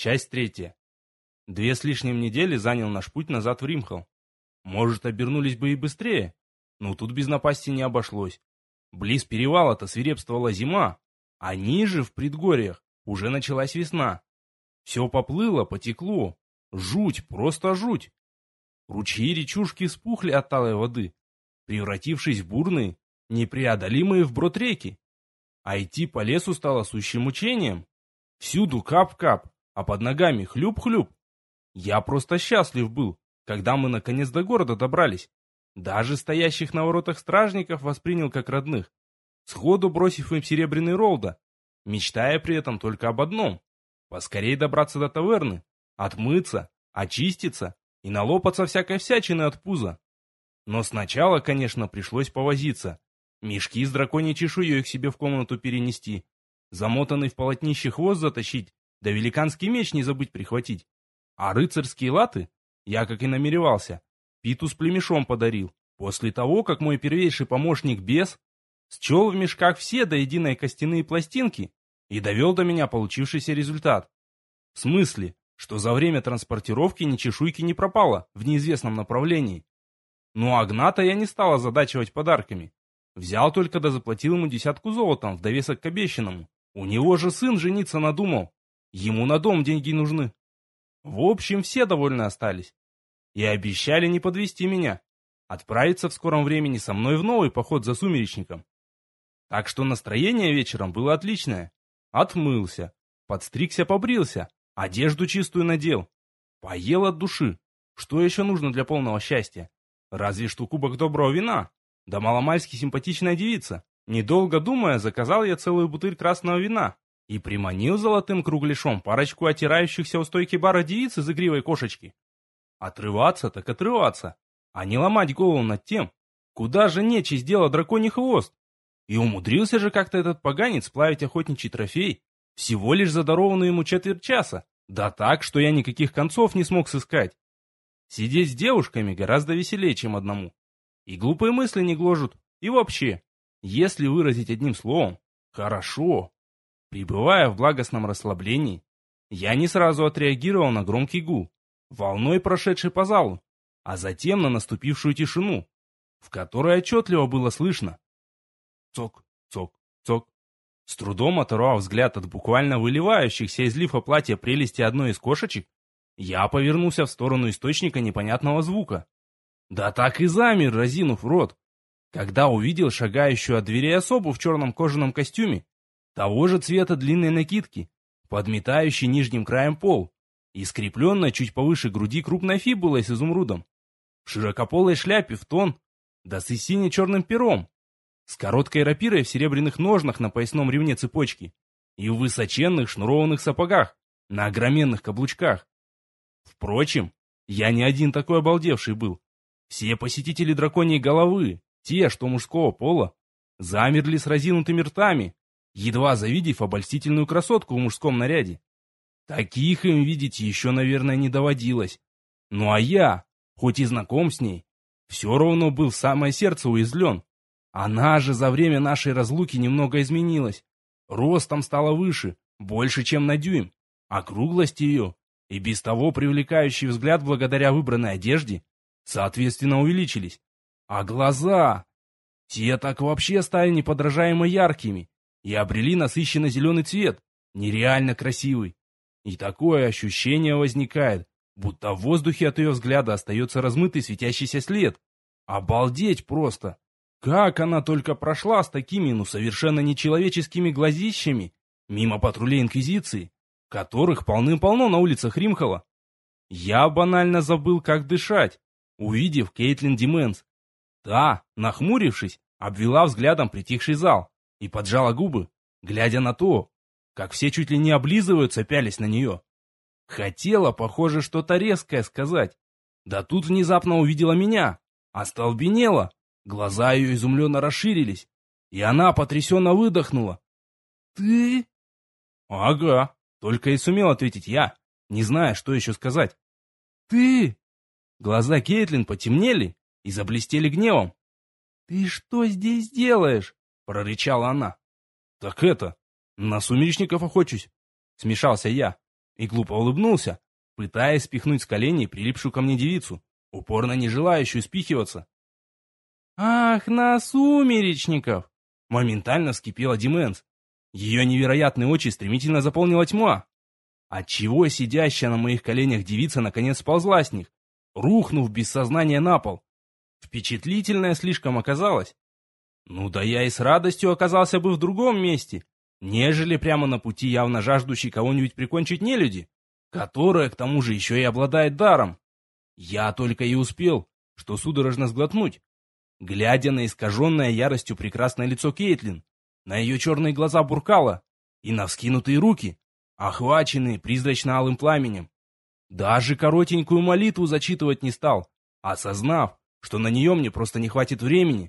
Часть третья. 2 с лишним недели занял наш путь назад в Римхал. Может, обернулись бы и быстрее, но тут без напасти не обошлось. Близ перевала-то свирепствовала зима, а ниже, в предгорьях, уже началась весна. Все поплыло, потекло. Жуть, просто жуть. Ручьи и речушки вспухли от талой воды, превратившись в бурные, непреодолимые вброд реки. А идти по лесу стало сущим мучением. Всюду кап-кап, а под ногами хлюп-хлюп. Я просто счастлив был, когда мы наконец до города добрались. Даже стоящих на воротах стражников воспринял как родных, сходу бросив им серебряный ролда, мечтая при этом только об одном — поскорей добраться до таверны, отмыться, очиститься и налопаться всякой всячины от пуза. Но сначала, конечно, пришлось повозиться, мешки с драконьей чешуей к себе в комнату перенести, замотанный в полотнище хвост затащить, да великанский меч не забыть прихватить. А рыцарские латы, я, как и намеревался, Питу с племешом подарил, после того, как мой первейший помощник бес счел в мешках все до единой костяные пластинки и довел до меня получившийся результат. В смысле, что за время транспортировки ни чешуйки не пропало в неизвестном направлении. Ну а Гната я не стал озадачивать подарками. Взял только да заплатил ему 10 золотом в довесок к обещанному. У него же сын жениться надумал. Ему на дом деньги нужны. В общем, все довольны остались. И обещали не подвести меня. Отправиться в скором времени со мной в новый поход за сумеречником. Так что настроение вечером было отличное. Отмылся, подстригся, побрился, одежду чистую надел. Поел от души. Что еще нужно для полного счастья? Разве что кубок доброго вина. Да маломальски симпатичная девица. Недолго думая, заказал я целую бутыль красного вина и приманил золотым кругляшом парочку отирающихся у стойки бара девиц из игривой кошечки. Отрываться так отрываться, а не ломать голову над тем, куда же нечисть дела драконий хвост. И умудрился же как-то этот поганец сплавить охотничий трофей всего лишь за дарованную ему четверть часа, да так, что я никаких концов не смог сыскать. Сидеть с девушками гораздо веселее, чем одному. И глупые мысли не гложут, и вообще, если выразить одним словом, хорошо. Пребывая в благостном расслаблении, я не сразу отреагировал на громкий гул, волной прошедший по залу, а затем на наступившую тишину, в которой отчетливо было слышно. Цок, цок, цок. С трудом оторвав взгляд от буквально выливающихся из лифа платья прелести одной из кошечек, я повернулся в сторону источника непонятного звука. Да так и замер, разинув рот, когда увидел шагающую от дверей особу в черном кожаном костюме, того же цвета длинной накидки, подметающей нижним краем пол, и скрепленной чуть повыше груди крупной фибулой с изумрудом, в широкополой шляпе в тон, да с сине-черным пером, с короткой рапирой в серебряных ножнах на поясном ремне цепочки и в высоченных шнурованных сапогах на огроменных каблучках. Впрочем, я не один такой обалдевший был. Все посетители драконьей головы, те, что мужского пола, замерли с разинутыми ртами, едва завидев обольстительную красотку в мужском наряде. Таких им видеть еще, наверное, не доводилось. Ну а я, хоть и знаком с ней, все равно был в самое сердце уязвлен. Она же за время нашей разлуки немного изменилась. Ростом стала выше, больше, чем на дюйм. Округлость ее, и без того привлекающий взгляд благодаря выбранной одежде, соответственно увеличились. А глаза, те так вообще стали неподражаемо яркими и обрели насыщенно зеленый цвет, нереально красивый. И такое ощущение возникает, будто в воздухе от ее взгляда остается размытый светящийся след. Обалдеть просто! Как она только прошла с такими, совершенно нечеловеческими глазищами мимо патрулей Инквизиции, которых полным-полно на улицах Римхала. Я банально забыл, как дышать, увидев Кейтлин Дименс. Та, нахмурившись, обвела взглядом притихший зал и поджала губы, глядя на то, как все чуть ли не облизываются, пялись на нее. Хотела, похоже, что-то резкое сказать. Да тут внезапно увидела меня, остолбенела. Глаза ее изумленно расширились, и она потрясенно выдохнула. «Ты?» «Ага», — только и сумел ответить я, не зная, что еще сказать. «Ты?» Глаза Кейтлин потемнели и заблестели гневом. «Ты что здесь делаешь?» — прорычала она. «Так это, на сумеречников охочусь», — смешался я. и глупо улыбнулся, пытаясь спихнуть с коленей прилипшую ко мне девицу, упорно не желающую спихиваться. «Ах, на сумеречников!» Моментально вскипела Дименс. Ее невероятные очи стремительно заполнила тьма, отчего сидящая на моих коленях девица наконец сползла с них, рухнув без сознания на пол. Впечатлительная слишком оказалась. Ну да я и с радостью оказался бы в другом месте, нежели прямо на пути явно жаждущей кого-нибудь прикончить нелюди, которая к тому же еще и обладает даром. Я только и успел, что судорожно сглотнуть, глядя на искаженное яростью прекрасное лицо Кейтлин, на ее черные глаза буркала и на вскинутые руки, охваченные призрачно-алым пламенем. Даже коротенькую молитву зачитывать не стал, осознав, что на нее мне просто не хватит времени.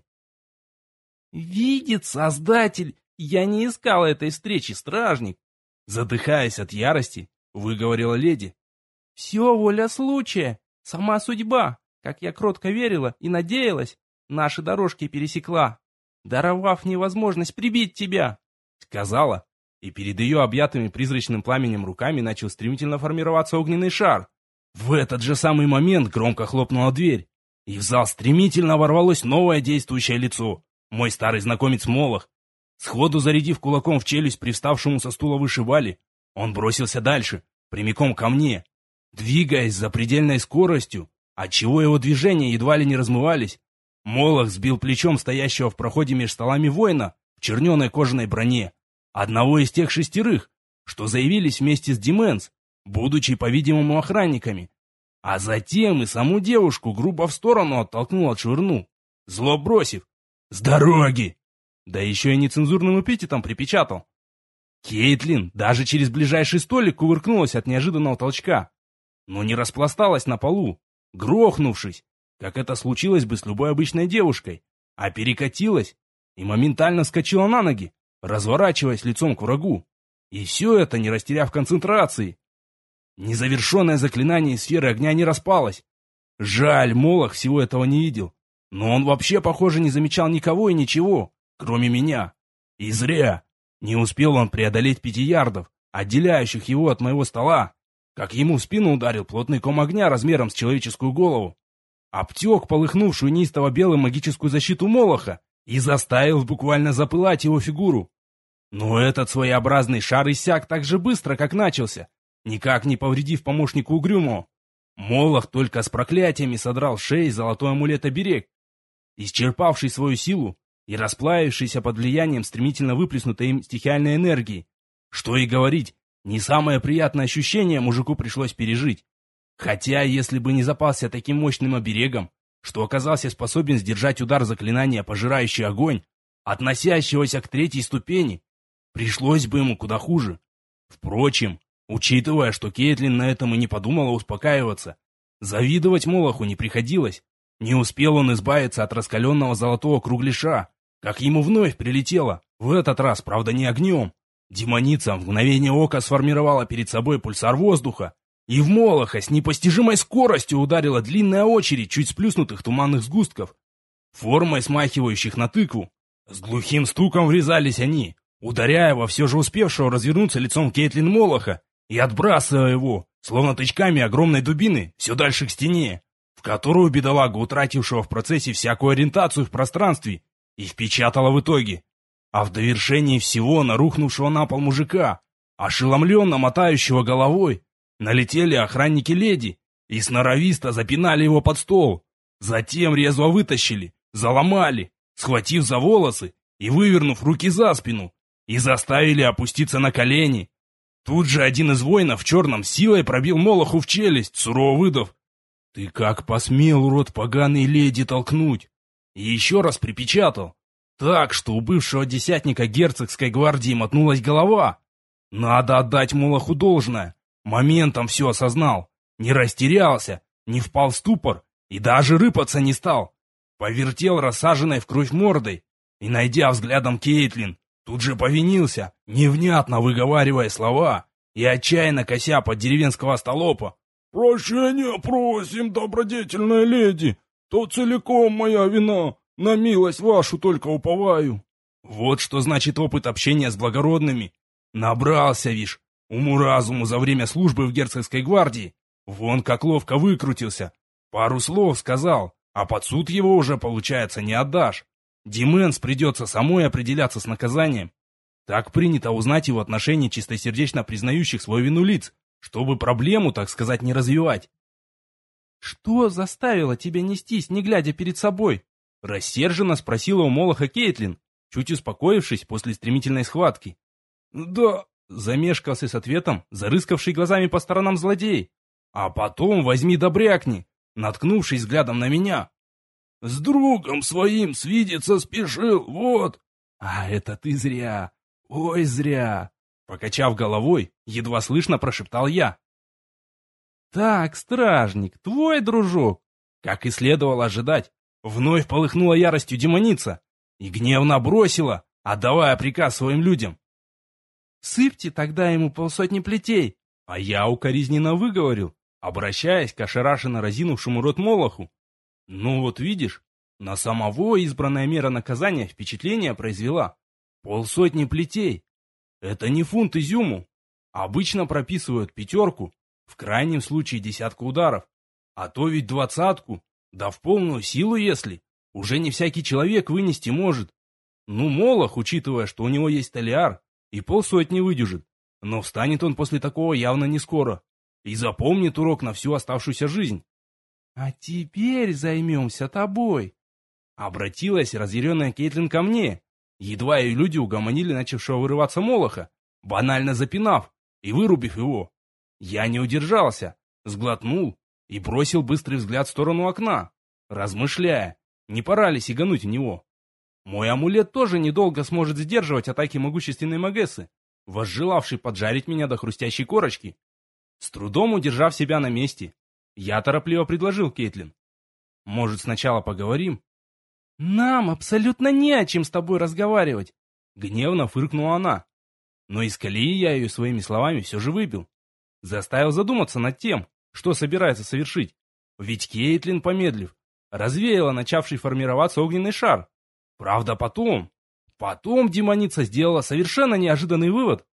«Видит Создатель, я не искала этой встречи, стражник!» Задыхаясь от ярости, выговорила леди. «Все воля случая, сама судьба, как я кротко верила и надеялась, наши дорожки пересекла, даровав мне возможность прибить тебя!» Сказала, и перед ее объятыми призрачным пламенем руками начал стремительно формироваться огненный шар. В этот же самый момент громко хлопнула дверь, и в зал стремительно ворвалось новое действующее лицо. Мой старый знакомец Молох. Сходу зарядив кулаком в челюсть привставшему со стула вышибали, он бросился дальше, прямиком ко мне, двигаясь с запредельной скоростью, отчего его движения едва ли не размывались. Молох сбил плечом стоящего в проходе меж столами воина в черненой кожаной броне, одного из тех 6, что заявились вместе с Дименс, будучи, по-видимому, охранниками. А затем и саму девушку грубо в сторону отшвырнул, зло бросив: «С дороги!» Да еще и нецензурным эпитетом припечатал. Кейтлин даже через ближайший столик кувыркнулась от неожиданного толчка, но не распласталась на полу, грохнувшись, как это случилось бы с любой обычной девушкой, а перекатилась и моментально вскочила на ноги, разворачиваясь лицом к врагу. И все это, не растеряв концентрации. Незавершенное заклинание из сферы огня не распалось. Жаль, Молох всего этого не видел. Но он вообще, похоже, не замечал никого и ничего, кроме меня. И зря. Не успел он преодолеть 5 ярдов, отделяющих его от моего стола, как ему в спину ударил плотный ком огня размером с человеческую голову. Обтек полыхнувшую неистово белым магическую защиту Молоха и заставил буквально запылать его фигуру. Но этот своеобразный шар иссяк так же быстро, как начался, никак не повредив помощнику Угрюмого. Молох только с проклятиями содрал с шеи золотой амулет-оберег, исчерпавший свою силу и расплавившийся под влиянием стремительно выплеснутой им стихиальной энергии. Что и говорить, не самое приятное ощущение мужику пришлось пережить. Хотя, если бы не запасся таким мощным оберегом, что оказался способен сдержать удар заклинания «Пожирающий огонь», относящегося к 3-й ступени, пришлось бы ему куда хуже. Впрочем, учитывая, что Кейтлин на этом и не подумала успокаиваться, завидовать Молоху не приходилось. Не успел он избавиться от раскаленного золотого кругляша, как ему вновь прилетело, в этот раз, правда, не огнем. Демоница в мгновение ока сформировала перед собой пульсар воздуха, и в Молоха с непостижимой скоростью ударила длинная очередь чуть сплюснутых туманных сгустков, формой смахивающих на тыкву. С глухим стуком врезались они, ударяя во все же успевшего развернуться лицом Кейтлин Молоха и отбрасывая его, словно тычками огромной дубины, все дальше к стене, в которую бедолагу, утратившего в процессе всякую ориентацию в пространстве, и впечатала в итоге. А в довершении всего на рухнувшего на пол мужика, ошеломленно мотающего головой, налетели охранники леди и сноровисто запинали его под стол. Затем резво вытащили, заломали, схватив за волосы и вывернув руки за спину, и заставили опуститься на колени. Тут же один из воинов в черном силой пробил Молоху в челюсть, сурово выдав: «Ты как посмел, урод поганый, леди толкнуть?» И еще раз припечатал, так, что у бывшего десятника герцогской гвардии мотнулась голова. Надо отдать Молоху должное. Моментом все осознал, не растерялся, не впал в ступор и даже рыпаться не стал. Повертел рассаженной в кровь мордой и, найдя взглядом Кейтлин, тут же повинился, невнятно выговаривая слова и отчаянно кося под деревенского остолопа: «Прощения просим, добродетельная леди, то целиком моя вина, на милость вашу только уповаю». Вот что значит опыт общения с благородными. Набрался, вишь, Уму-разуму за время службы в герцогской гвардии. Вон как ловко выкрутился. Пару слов сказал, а под суд его уже, получается, не отдашь. Дименс придется самой определяться с наказанием. Так принято узнать его отношение чистосердечно признающих свою вину лиц, чтобы проблему, так сказать, не развивать. «Что заставило тебя нестись, не глядя перед собой?» Рассерженно спросила у Молоха Кейтлин, чуть успокоившись после стремительной схватки. «Да...» — замешкался с ответом, зарыскавший глазами по сторонам злодей. «А потом возьми да брякни, наткнувшись взглядом на меня. С другом своим свидеться спешил, вот!» «А это ты зря, ой, зря!» Покачав головой, едва слышно прошептал я. «Так, стражник, твой дружок!» Как и следовало ожидать, вновь полыхнула яростью демоница и гневно бросила, отдавая приказ своим людям. «Сыпьте тогда ему полсотни плетей!» А я укоризненно выговорил, обращаясь к ошарашенно разинувшему рот Молоху. «Ну вот видишь, на самого избранная мера наказания впечатление произвела. Полсотни плетей. Это не фунт изюму. Обычно прописывают 5, в крайнем случае 10 ударов. А то ведь 20, да в полную силу если. Уже не всякий человек вынести может. Ну, Молох, учитывая, что у него есть талиар, и полсотни выдержит. Но встанет он после такого явно не скоро. И запомнит урок на всю оставшуюся жизнь. «А теперь займемся тобой», — обратилась разъяренная Кейтлин ко мне. Едва ее люди угомонили начавшего вырываться Молоха, банально запинав и вырубив его. Я не удержался, сглотнул и бросил быстрый взгляд в сторону окна, размышляя, не пора ли сигануть в него. Мой амулет тоже недолго сможет сдерживать атаки могущественной Магессы, возжелавшей поджарить меня до хрустящей корочки. С трудом удержав себя на месте, я торопливо предложил Кейтлин. «Может, сначала поговорим?» «Нам абсолютно не о чем с тобой разговаривать!» Гневно фыркнула она. Но из колеи я ее своими словами все же выбил. Заставил задуматься над тем, что собирается совершить. Ведь Кейтлин, помедлив, развеяла начавший формироваться огненный шар. Правда, потом демоница сделала совершенно неожиданный вывод.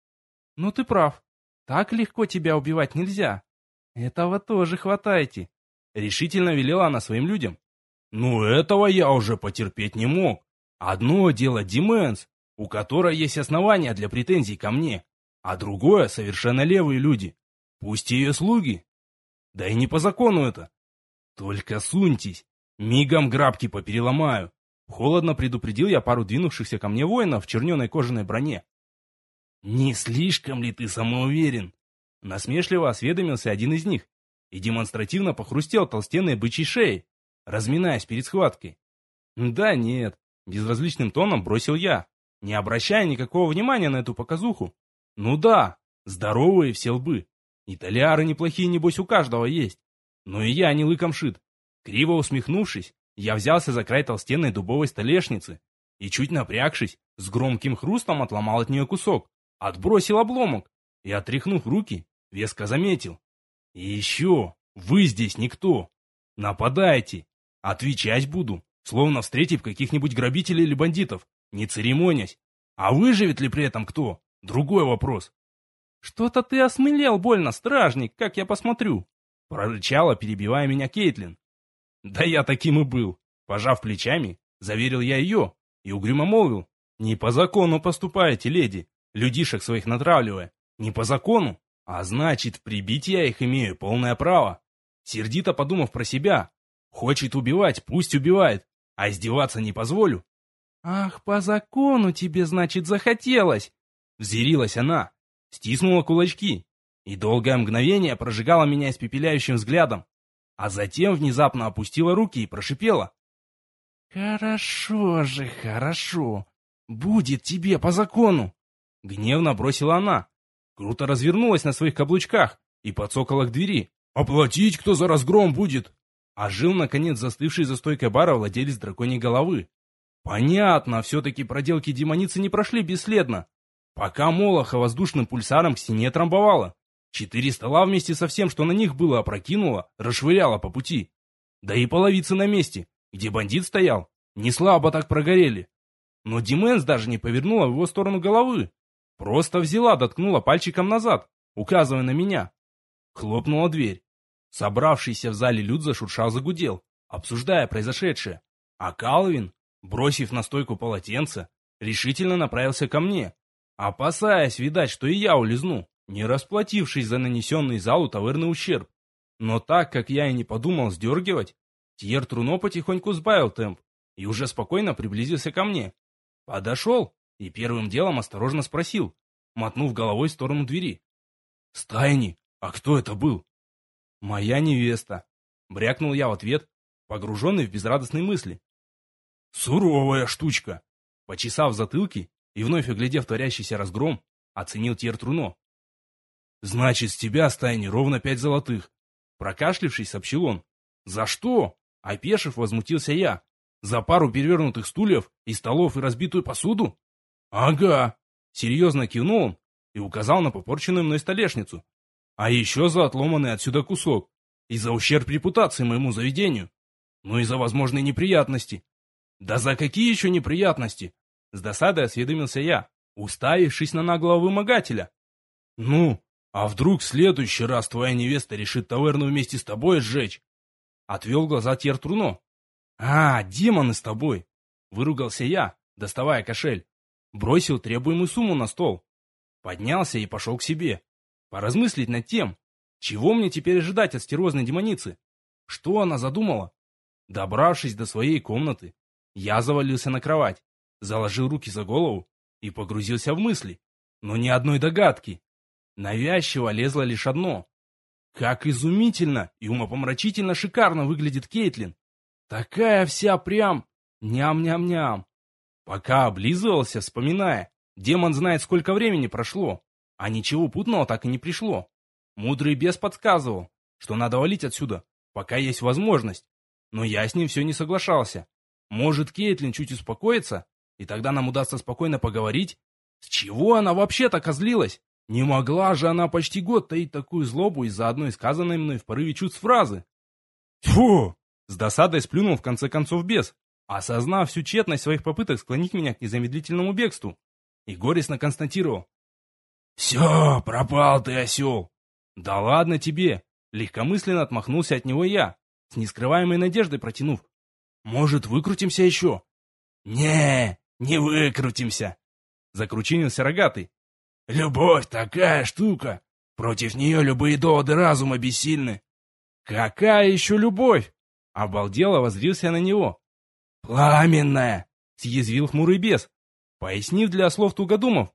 «Ну ты прав. Так легко тебя убивать нельзя. Этого тоже хватайте», — решительно велела она своим людям. «Ну этого я уже потерпеть не мог. Одно дело Дименс, у которой есть основания для претензий ко мне, а другое совершенно левые люди, пусть ее слуги. Да и не по закону это. Только суньтесь, мигом грабки попереломаю». Холодно предупредил я пару двинувшихся ко мне воинов в черненой кожаной броне. «Не слишком ли ты самоуверен?» Насмешливо осведомился один из них и демонстративно похрустел толстенной бычьей шеей, разминаясь перед схваткой. «Да нет», — безразличным тоном бросил я, не обращая никакого внимания на эту показуху. «Ну да, здоровые все лбы. И талиары неплохие, небось, у каждого есть. Но и я не лыком шит». Криво усмехнувшись, я взялся за край толстенной дубовой столешницы и, чуть напрягшись, с громким хрустом отломал от нее кусок, отбросил обломок и, отряхнув руки, веско заметил. «И еще, вы здесь никто. Нападайте. Отвечать буду, словно встретив каких-нибудь грабителей или бандитов, не церемонясь. А выживет ли при этом кто? Другой вопрос». «Что-то ты осмелел больно, стражник, как я посмотрю», — прорычала, перебивая меня Кейтлин. «Да я таким и был», — пожав плечами, заверил я ее и угрюмо молвил. «Не по закону поступаете, леди, людишек своих натравливая. Не по закону, а значит, прибить я их имею полное право». Сердито подумав про себя, хочет убивать, пусть убивает, а издеваться не позволю. «Ах, по закону тебе, значит, захотелось!» Взъярилась она, стиснула кулачки и долгое мгновение прожигала меня испепеляющим взглядом, а затем внезапно опустила руки и прошипела. «Хорошо же, хорошо. Будет тебе по закону!» Гневно бросила она, круто развернулась на своих каблучках и подсокала к двери. «Оплатить кто за разгром будет?» Ожил, наконец, застывший за стойкой бара владелец драконьей головы. Понятно, все-таки проделки демоницы не прошли бесследно. Пока Молоха воздушным пульсаром к стене трамбовала, 4 стола вместе со всем, что на них было, опрокинула, расшвыряла по пути. Да и половицы на месте, где бандит стоял, не слабо так прогорели. Но Дименс даже не повернула в его сторону головы. Просто взяла, доткнула пальчиком назад, указывая на меня. Хлопнула дверь. Собравшийся в зале люд зашуршал, загудел, обсуждая произошедшее. А Калвин, бросив на стойку полотенце, решительно направился ко мне, опасаясь, видать, что и я улизну, не расплатившись за нанесенный залу таверный ущерб. Но так как я и не подумал сдергивать, Тьер Труно потихоньку сбавил темп и уже спокойно приблизился ко мне. Подошел и первым делом осторожно спросил, мотнув головой в сторону двери. «Стайни, а кто это был?» «Моя невеста», — брякнул я в ответ, погруженный в безрадостные мысли. «Суровая штучка», — почесав затылки и вновь оглядев творящийся разгром, оценил Тьер Труно. «Значит, с тебя, Стайни, ровно 5 золотых», — прокашлившись, сообщил он. «За что?» — опешив, возмутился я. «За пару перевернутых стульев и столов и разбитую посуду?» «Ага», — серьезно кивнул он и указал на попорченную мной столешницу. «А еще за отломанный отсюда кусок, и за ущерб репутации моему заведению, ну и за возможные неприятности». «Да за какие еще неприятности?» — с досадой осведомился я, уставившись на наглого вымогателя. «Ну, а вдруг в следующий раз твоя невеста решит таверну вместе с тобой сжечь?» Отвел глаза Тьер Труно. «А, демоны с тобой!» — выругался я, доставая кошель. Бросил требуемую сумму на стол. Поднялся и пошел к себе. Поразмыслить над тем, чего мне теперь ожидать от стервозной демоницы. Что она задумала? Добравшись до своей комнаты, я завалился на кровать, заложил руки за голову и погрузился в мысли. Но ни одной догадки. Навязчиво лезло лишь одно. Как изумительно и умопомрачительно шикарно выглядит Кейтлин. Такая вся прям ням-ням-ням. Пока облизывался, вспоминая, демон знает, сколько времени прошло, а ничего путного так и не пришло. Мудрый бес подсказывал, что надо валить отсюда, пока есть возможность. Но я с ним все не соглашался. Может, Кейтлин чуть успокоится, и тогда нам удастся спокойно поговорить? С чего она вообще так озлилась? Не могла же она почти год таить такую злобу из-за одной сказанной мной в порыве чувств фразы. Тьфу! С досадой сплюнул в конце концов бес, осознав всю тщетность своих попыток склонить меня к незамедлительному бегству, и горестно констатировал. «Все, пропал ты, осел!» «Да ладно тебе!» Легкомысленно отмахнулся от него я, с нескрываемой надеждой протянув. «Может, выкрутимся еще?» Не выкрутимся!» Закручинился рогатый. «Любовь такая штука! Против нее любые доводы разума бессильны!» «Какая еще любовь?» Обалдело воззрился на него. «Пламенная!» — съязвил хмурый бес, пояснив для слов тугодумов.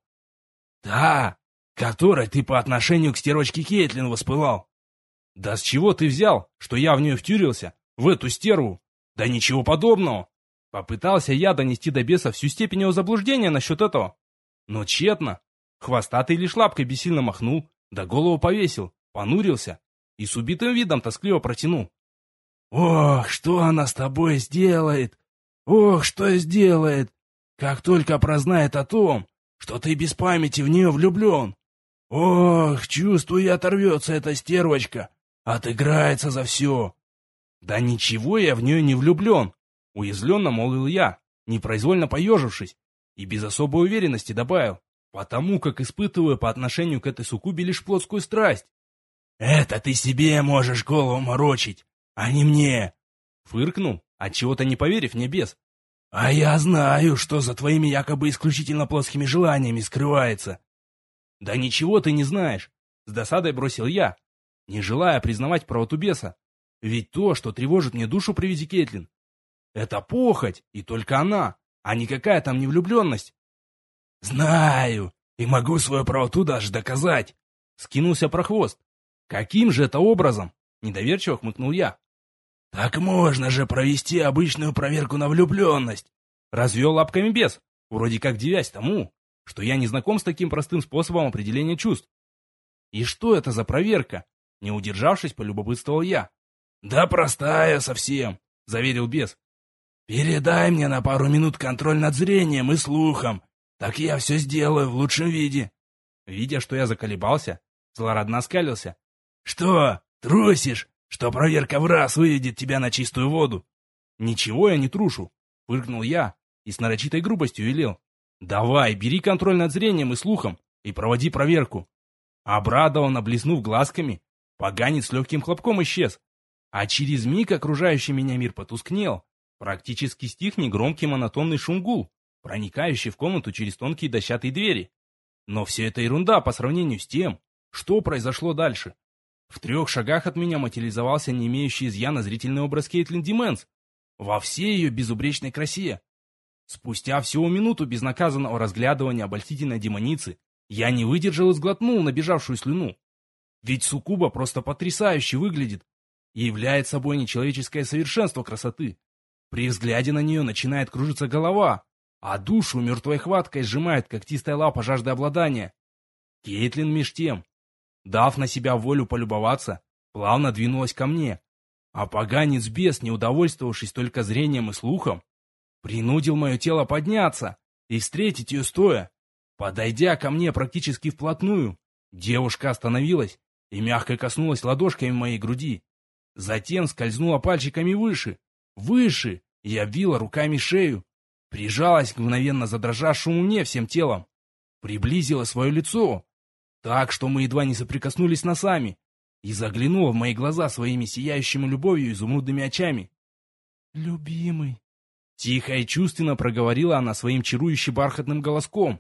«Та, которой ты по отношению к стервочке Кейтлин воспылал!» «Да с чего ты взял, что я в нее втюрился, в эту стерву? Да ничего подобного!» Попытался я донести до беса всю степень его заблуждения насчет этого. Но тщетно. Хвостатый лишь лапкой бессильно махнул, да голову повесил, понурился и с убитым видом тоскливо протянул. «Ох, что она с тобой сделает! Ох, что сделает! Как только прознает о том, что ты без памяти в нее влюблен! Ох, чувствую, оторвется эта стервочка, отыграется за все!» «Да ничего я в нее не влюблен!» — уязвленно молвил я, непроизвольно поежившись, и без особой уверенности добавил, потому как испытываю по отношению к этой суккубе лишь плотскую страсть. «Это ты себе можешь голову морочить, а не мне!» Фыркнул, отчего-то не поверив мне бес. «А я знаю, что за твоими якобы исключительно плотскими желаниями скрывается!» «Да ничего ты не знаешь!» — с досадой бросил я, не желая признавать правоту беса. «Ведь то, что тревожит мне душу при виде Кейтлин, это похоть, и только она, а никакая там не влюбленность!» «Знаю, и могу свою правоту даже доказать!» — скинулся прохвост. «Каким же это образом?» — недоверчиво хмыкнул я. «Так можно же провести обычную проверку на влюбленность!» — развел лапками бес, вроде как дивясь тому, что я не знаком с таким простым способом определения чувств. «И что это за проверка?» — не удержавшись, полюбопытствовал я. «Да простая совсем!» — заверил бес. «Передай мне на пару минут контроль над зрением и слухом, так я все сделаю в лучшем виде». Видя, что я заколебался, злорадно оскалился. «Что, трусишь, что проверка в раз выведет тебя на чистую воду?» «Ничего я не трушу», — фыркнул я и с нарочитой грубостью велел. «Давай, бери контроль над зрением и слухом, и проводи проверку». Обрадованно блеснув глазками, поганец с легким хлопком исчез, а через миг окружающий меня мир потускнел. Практически стих негромкий монотонный шум гул, проникающий в комнату через тонкие дощатые двери. Но все это ерунда по сравнению с тем, что произошло дальше. В 3 шагах от меня материализовался не имеющий изъяна зрительный образ Кейтлин Дименс во всей ее безупречной красе. Спустя всего минуту безнаказанного разглядывания обольстительной демоницы я не выдержал и сглотнул набежавшую слюну. Ведь суккуба просто потрясающе выглядит и является собой нечеловеческое совершенство красоты. При взгляде на нее начинает кружиться голова, а душу мертвой хваткой сжимает когтистая лапа жажды обладания. Кейтлин меж тем, дав на себя волю полюбоваться, плавно двинулась ко мне, а поганец-бес, не удовольствовавшись только зрением и слухом, принудил мое тело подняться и встретить ее стоя. Подойдя ко мне практически вплотную, девушка остановилась и мягко коснулась ладошками моей груди. Затем скользнула пальчиками выше, и обвила руками шею. Прижалась к мгновенно задрожавшему мне всем телом. Приблизила свое лицо, так что мы едва не соприкоснулись носами, и заглянула в мои глаза своими сияющими любовью изумрудными очами. «Любимый», — тихо и чувственно проговорила она своим чарующе бархатным голоском.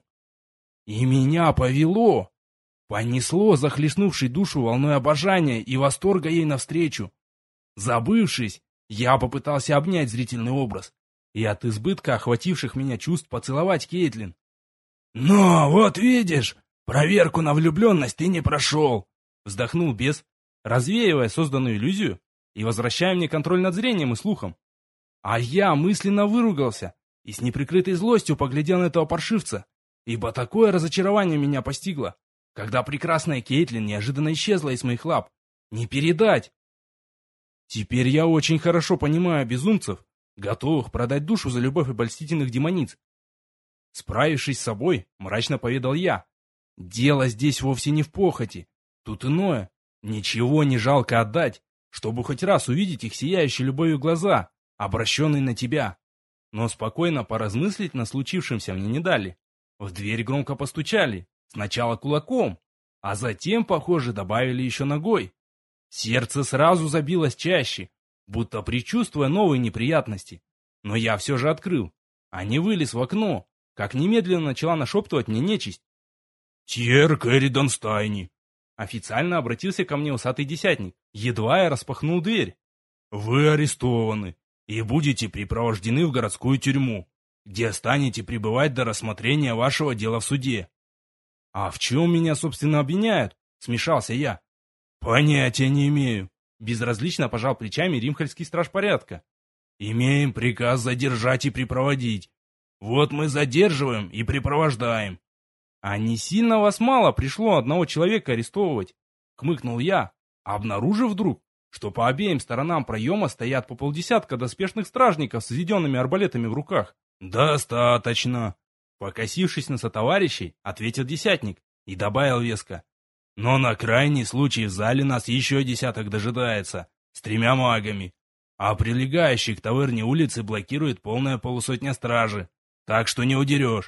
И меня повело. Понесло захлестнувшей душу волной обожания и восторга ей навстречу. Забывшись, я попытался обнять зрительный образ и от избытка охвативших меня чувств поцеловать Кейтлин. «Но, вот видишь, проверку на влюбленность ты не прошел!» Вздохнул бес, развеивая созданную иллюзию и возвращая мне контроль над зрением и слухом. А я мысленно выругался и с неприкрытой злостью поглядел на этого паршивца, ибо такое разочарование меня постигло, когда прекрасная Кейтлин неожиданно исчезла из моих лап. Не передать! Теперь я очень хорошо понимаю безумцев, готовых продать душу за любовь обольстительных демониц. Справившись с собой, мрачно поведал я. Дело здесь вовсе не в похоти. Тут иное. Ничего не жалко отдать, чтобы хоть раз увидеть их сияющие любовью глаза, обращенные на тебя. Но спокойно поразмыслить над случившимся мне не дали. В дверь громко постучали, сначала кулаком, а затем, похоже, добавили еще ногой. Сердце сразу забилось чаще, будто предчувствуя новые неприятности. Но я все же открыл, а не вылез в окно, как немедленно начала нашептывать мне нечисть. «Тьер Кэрридон Стайни!» Официально обратился ко мне усатый десятник, едва я распахнул дверь. «Вы арестованы и будете припровождены в городскую тюрьму, где станете пребывать до рассмотрения вашего дела в суде». «А в чем меня, собственно, обвиняют?» — смешался я. «Понятия не имею», — безразлично пожал плечами римхальский страж порядка. «Имеем приказ задержать и припроводить. Вот мы задерживаем и припровождаем». «А не сильно вас мало пришло одного человека арестовывать?» — хмыкнул я, обнаружив вдруг, что по обеим сторонам проема стоят по полдесятка доспешных стражников с взведенными арбалетами в руках. «Достаточно», — покосившись на сотоварищей, ответил десятник и добавил веско. «Но на крайний случай в зале нас еще десяток дожидается, с 3 магами, а прилегающие к таверне улицы блокирует полная полусотня стражи, так что не удерешь».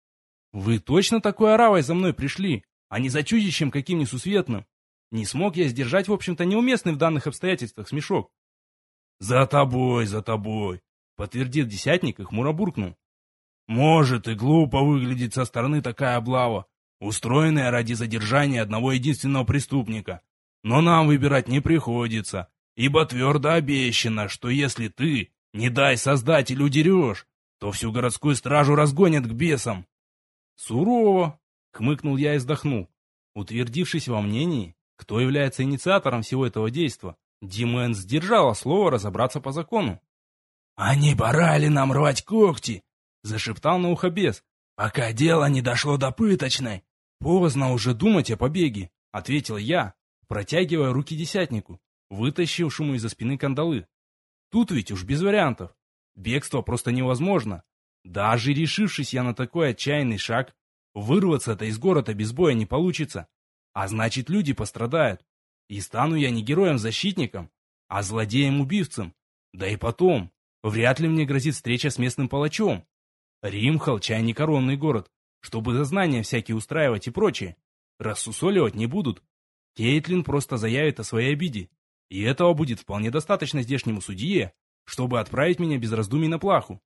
«Вы точно такой оравой за мной пришли, а не за чудищем каким несусветным?» Не смог я сдержать, в общем-то, неуместный в данных обстоятельствах смешок. «За тобой», — подтвердил десятник и хмуро буркнул. «Может и глупо выглядит со стороны такая облава, устроенная ради задержания одного единственного преступника. Но нам выбирать не приходится, ибо твердо обещано, что если ты, не дай создатель, удерешь, то всю городскую стражу разгонят к бесам». «Сурово», — хмыкнул я и вздохнул, утвердившись во мнении, кто является инициатором всего этого действа. Димен сдержала слово разобраться по закону. «А не пора ли нам рвать когти?» — зашептал на ухо бес, «пока дело не дошло до пыточной». «Поздно уже думать о побеге», — ответил я, протягивая руки десятнику, вытащившему из-за спины кандалы. «Тут ведь уж без вариантов. Бегство просто невозможно. Даже решившись я на такой отчаянный шаг, вырваться-то из города без боя не получится. А значит, люди пострадают. И стану я не героем-защитником, а злодеем-убивцем. Да и потом, вряд ли мне грозит встреча с местным палачом. Римхал, чай не коронный город, чтобы зазнания всякие устраивать и прочее. Рассусоливать не будут. Кейтлин просто заявит о своей обиде. И этого будет вполне достаточно здешнему судье, чтобы отправить меня без раздумий на плаху.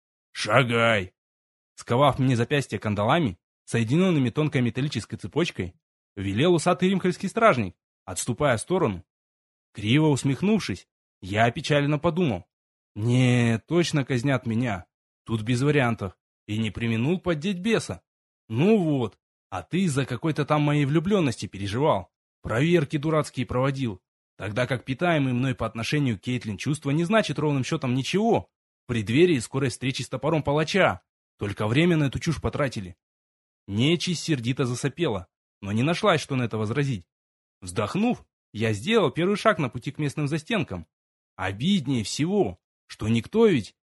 «Шагай!» Сковав мне запястье кандалами, соединенными тонкой металлической цепочкой, велел усатый римхальский стражник, отступая в сторону. Криво усмехнувшись, я опечаленно подумал. «Не, точно казнят меня. Тут без вариантов. И не преминул поддеть беса. Ну вот, а ты из-за какой-то там моей влюбленности переживал. Проверки дурацкие проводил. Тогда как питаемый мной по отношению к Кейтлин чувства не значит ровным счетом ничего. В преддверии скорой встречи с топором палача. Только время на эту чушь потратили». Нечисть сердито засопела, но не нашлась, что на это возразить. Вздохнув, я сделал первый шаг на пути к местным застенкам. Обиднее всего, что никто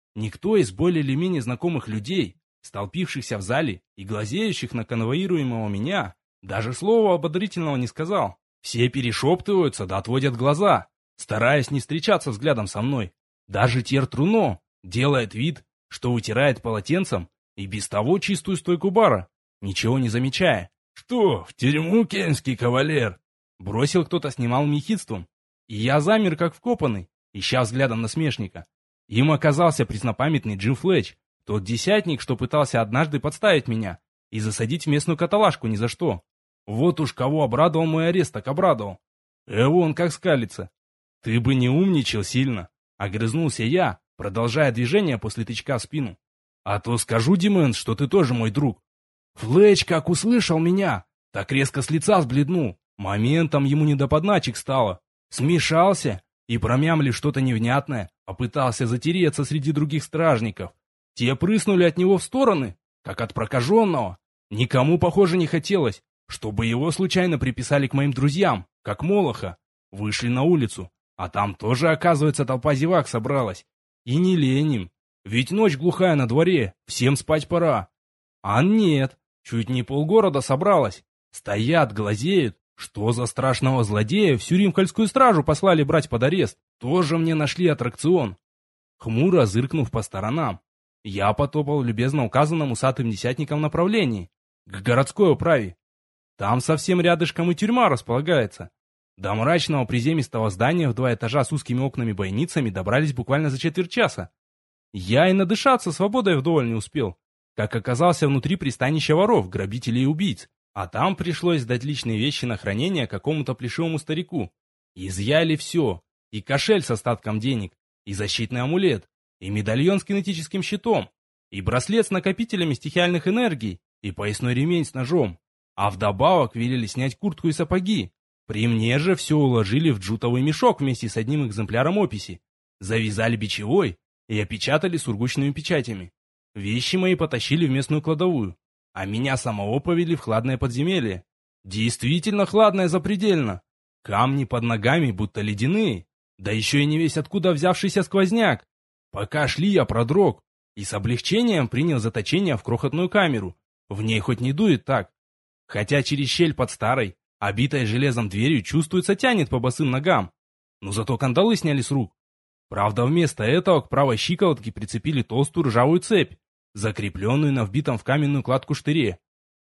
из более или менее знакомых людей, столпившихся в зале и глазеющих на конвоируемого меня, даже слова ободрительного не сказал. Все перешептываются да отводят глаза, стараясь не встречаться взглядом со мной. Даже Тьер-Труно делает вид, что утирает полотенцем и без того чистую стойку бара, ничего не замечая. «Что, в тюрьму, кельмский кавалер?» Бросил кто-то с немалым ехидством. И я замер, как вкопанный, ища взглядом насмешника. Им оказался преснопамятный Джим Флетч, тот десятник, что пытался однажды подставить меня и засадить в местную каталажку ни за что. Вот уж кого обрадовал мой арест, так обрадовал. Вон как скалится. «Ты бы не умничал сильно», — огрызнулся я, продолжая движение после тычка в спину. «А то скажу, Димен, что ты тоже мой друг». Флетч, как услышал меня, так резко с лица сбледнул. Моментом ему не до подначек стало. Смешался и, промямлив что-то невнятное, попытался затереться среди других стражников. Те прыснули от него в стороны, как от прокаженного. Никому, похоже, не хотелось, чтобы его случайно приписали к моим друзьям, как Молоха. Вышли на улицу, а там тоже, оказывается, толпа зевак собралась. И не лень им, ведь ночь глухая на дворе, всем спать пора. А нет, чуть не полгорода собралось. Стоят, глазеют. Что за страшного злодея всю римскую стражу послали брать под арест? Тоже мне нашли аттракцион. Хмуро зыркнув по сторонам, я потопал в любезно указанном усатым десятником направлении, к городской управе. Там совсем рядышком и тюрьма располагается. До мрачного приземистого здания в 2 этажа с узкими окнами-бойницами добрались буквально за четверть часа. Я и надышаться свободой вдоволь не успел, как оказался внутри пристанища воров, грабителей и убийц. А там пришлось сдать личные вещи на хранение какому-то плешивому старику. Изъяли все. И кошель с остатком денег, и защитный амулет, и медальон с кинетическим щитом, и браслет с накопителями стихиальных энергий, и поясной ремень с ножом. А вдобавок велели снять куртку и сапоги. При мне же все уложили в джутовый мешок вместе с одним экземпляром описи. Завязали бичевой и опечатали сургучными печатями. Вещи мои потащили в местную кладовую. А меня самого повели в хладное подземелье. Действительно хладное запредельно. Камни под ногами будто ледяные. Да еще и не весь откуда взявшийся сквозняк. Пока шли, я продрог. И с облегчением принял заточение в крохотную камеру. В ней хоть не дует так. Хотя через щель под старой, обитой железом дверью, чувствуется, тянет по босым ногам. Но зато кандалы сняли с рук. Правда, вместо этого к правой щиколотке прицепили толстую ржавую цепь, закрепленную на вбитом в каменную кладку штыре.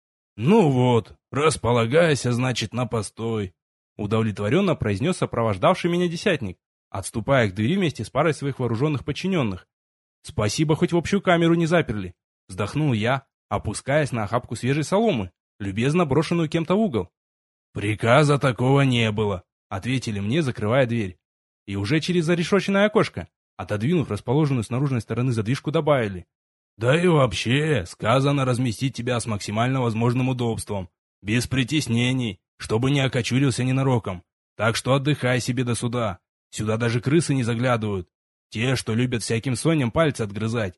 «Ну вот, располагайся, значит, на постой», — удовлетворенно произнес сопровождавший меня десятник, отступая к двери вместе с парой своих вооруженных подчиненных. «Спасибо, хоть в общую камеру не заперли», — вздохнул я, опускаясь на охапку свежей соломы, любезно брошенную кем-то в угол. «Приказа такого не было», — ответили мне, закрывая дверь. И уже через зарешоченное окошко, отодвинув расположенную с наружной стороны задвижку, добавили: «Да и вообще, сказано разместить тебя с максимально возможным удобством, без притеснений, чтобы не окочурился ненароком. Так что отдыхай себе до суда. Сюда даже крысы не заглядывают. Те, что любят всяким соням пальцы отгрызать».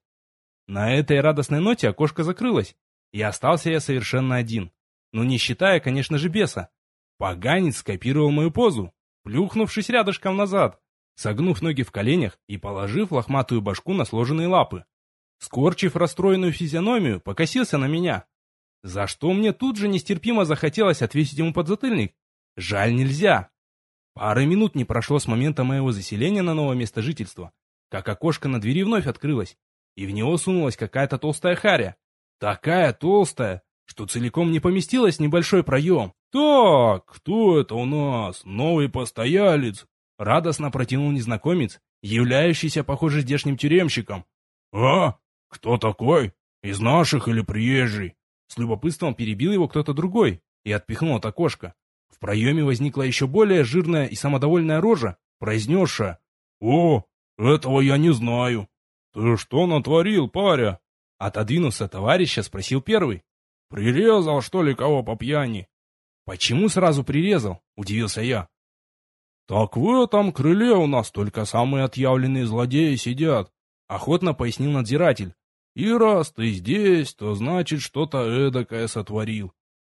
На этой радостной ноте окошко закрылось, и остался я совершенно один. Ну, не считая, конечно же, беса. Поганец скопировал мою позу, плюхнувшись рядышком назад, согнув ноги в коленях и положив лохматую башку на сложенные лапы. Скорчив расстроенную физиономию, покосился на меня. За что мне тут же нестерпимо захотелось отвесить ему подзатыльник. Жаль, нельзя. Пары минут не прошло с момента моего заселения на новое место жительства, как окошко на двери вновь открылось, и в него сунулась какая-то толстая харя. Такая толстая, что целиком не поместилось в небольшой проем. «Так, кто это у нас? Новый постоялец?» Радостно протянул незнакомец, являющийся, похоже, здешним тюремщиком. «А? Кто такой? Из наших или приезжий?» С любопытством перебил его кто-то другой и отпихнул от окошка. В проеме возникла еще более жирная и самодовольная рожа, произнесшая: «О, этого я не знаю. Ты что натворил, паря?» Отодвинулся товарища, спросил первый. «Прирезал, что ли, кого по пьяни?» «Почему сразу прирезал?» — удивился я. «Так в этом крыле у нас только самые отъявленные злодеи сидят», — охотно пояснил надзиратель. «И раз ты здесь, то значит что-то эдакое сотворил».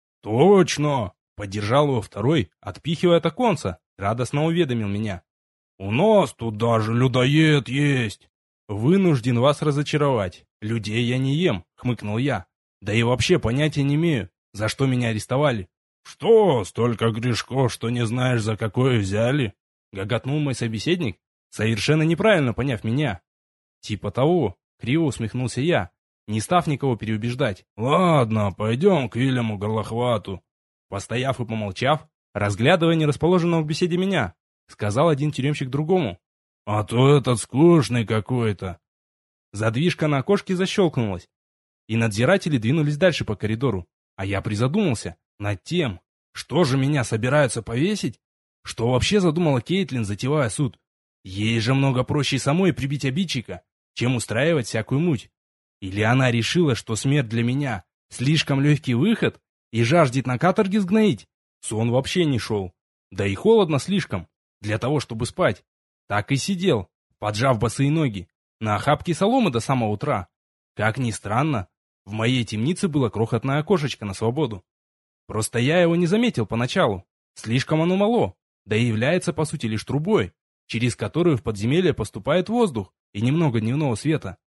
«Точно!» — поддержал его второй, отпихивая от оконца, радостно уведомил меня. «У нас тут даже людоед есть!» «Вынужден вас разочаровать. Людей я не ем», — хмыкнул я. «Да и вообще понятия не имею, за что меня арестовали». «Что, столько грешков, что не знаешь, за какое взяли?» — гоготнул мой собеседник, совершенно неправильно поняв меня. «Типа того», — криво усмехнулся я, не став никого переубеждать. «Ладно, пойдем к Вильяму Горлохвату». Постояв и помолчав, разглядывая нерасположенного к беседе меня, сказал один тюремщик другому. «А то этот скучный какой-то». Задвижка на окошке защелкнулась, и надзиратели двинулись дальше по коридору, а я призадумался над тем, что же меня собираются повесить? Что вообще задумала Кейтлин, затевая суд? Ей же много проще самой прибить обидчика, чем устраивать всякую муть. Или она решила, что смерть для меня слишком легкий выход и жаждет на каторге сгноить? Сон вообще не шел. Да и холодно слишком для того, чтобы спать. Так и сидел, поджав босые ноги, на охапке соломы до самого утра. Как ни странно, в моей темнице было крохотное окошечко на свободу. Просто я его не заметил поначалу. Слишком оно мало, да и является по сути лишь трубой, через которую в подземелье поступает воздух и немного дневного света.